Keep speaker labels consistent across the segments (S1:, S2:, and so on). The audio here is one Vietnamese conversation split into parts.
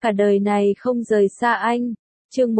S1: Cả đời này không rời xa anh. Chương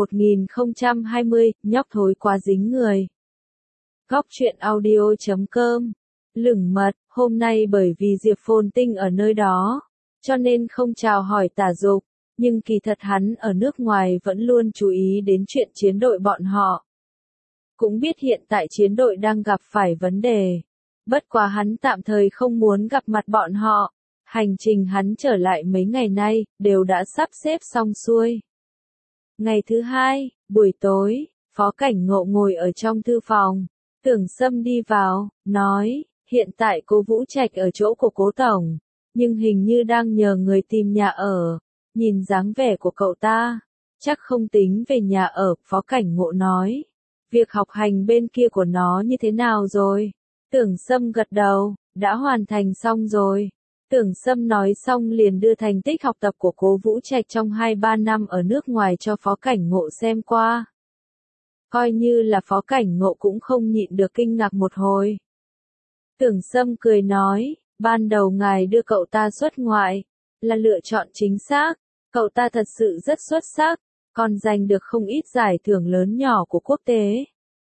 S1: 1020, nhóc thối quá dính người. Góc truyện audio.com. Lửng mật, hôm nay bởi vì Diệp Phồn Tinh ở nơi đó, cho nên không chào hỏi Tả Dục, nhưng kỳ thật hắn ở nước ngoài vẫn luôn chú ý đến chuyện chiến đội bọn họ. Cũng biết hiện tại chiến đội đang gặp phải vấn đề. Bất quá hắn tạm thời không muốn gặp mặt bọn họ. Hành trình hắn trở lại mấy ngày nay, đều đã sắp xếp xong xuôi. Ngày thứ hai, buổi tối, Phó Cảnh Ngộ ngồi ở trong thư phòng. Tưởng Sâm đi vào, nói, hiện tại cô Vũ Trạch ở chỗ của cố tổng, nhưng hình như đang nhờ người tìm nhà ở. Nhìn dáng vẻ của cậu ta, chắc không tính về nhà ở, Phó Cảnh Ngộ nói. Việc học hành bên kia của nó như thế nào rồi? Tưởng Sâm gật đầu, đã hoàn thành xong rồi. Tưởng Sâm nói xong liền đưa thành tích học tập của cố Vũ Trạch trong 2-3 năm ở nước ngoài cho Phó Cảnh Ngộ xem qua. Coi như là Phó Cảnh Ngộ cũng không nhịn được kinh ngạc một hồi. Tưởng Sâm cười nói, ban đầu ngài đưa cậu ta xuất ngoại, là lựa chọn chính xác, cậu ta thật sự rất xuất sắc, còn giành được không ít giải thưởng lớn nhỏ của quốc tế.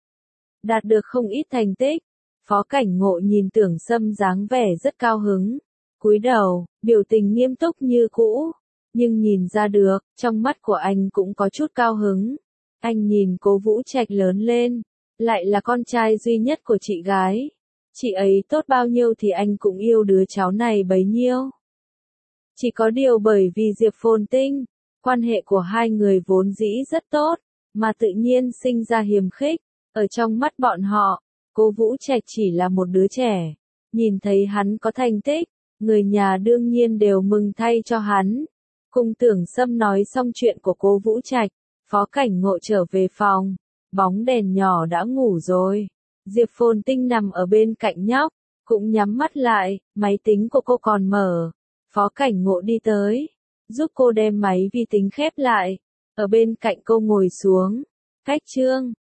S1: Đạt được không ít thành tích, Phó Cảnh Ngộ nhìn Tưởng Sâm dáng vẻ rất cao hứng. Cúi đầu, biểu tình nghiêm túc như cũ, nhưng nhìn ra được, trong mắt của anh cũng có chút cao hứng. Anh nhìn cố Vũ Trạch lớn lên, lại là con trai duy nhất của chị gái. Chị ấy tốt bao nhiêu thì anh cũng yêu đứa cháu này bấy nhiêu. Chỉ có điều bởi vì Diệp Phồn Tinh, quan hệ của hai người vốn dĩ rất tốt, mà tự nhiên sinh ra hiềm khích. Ở trong mắt bọn họ, cố Vũ Trạch chỉ là một đứa trẻ. Nhìn thấy hắn có thành tích, người nhà đương nhiên đều mừng thay cho hắn. Cùng Tưởng Sâm nói xong chuyện của cố Vũ Trạch, Phó Cảnh Ngộ trở về phòng. Bóng đèn nhỏ đã ngủ rồi. Diệp Phồn Tinh nằm ở bên cạnh nhóc, cũng nhắm mắt lại, máy tính của cô còn mở. Phó Cảnh Ngộ đi tới, giúp cô đem máy vi tính khép lại. Ở bên cạnh cô ngồi xuống. Cách chương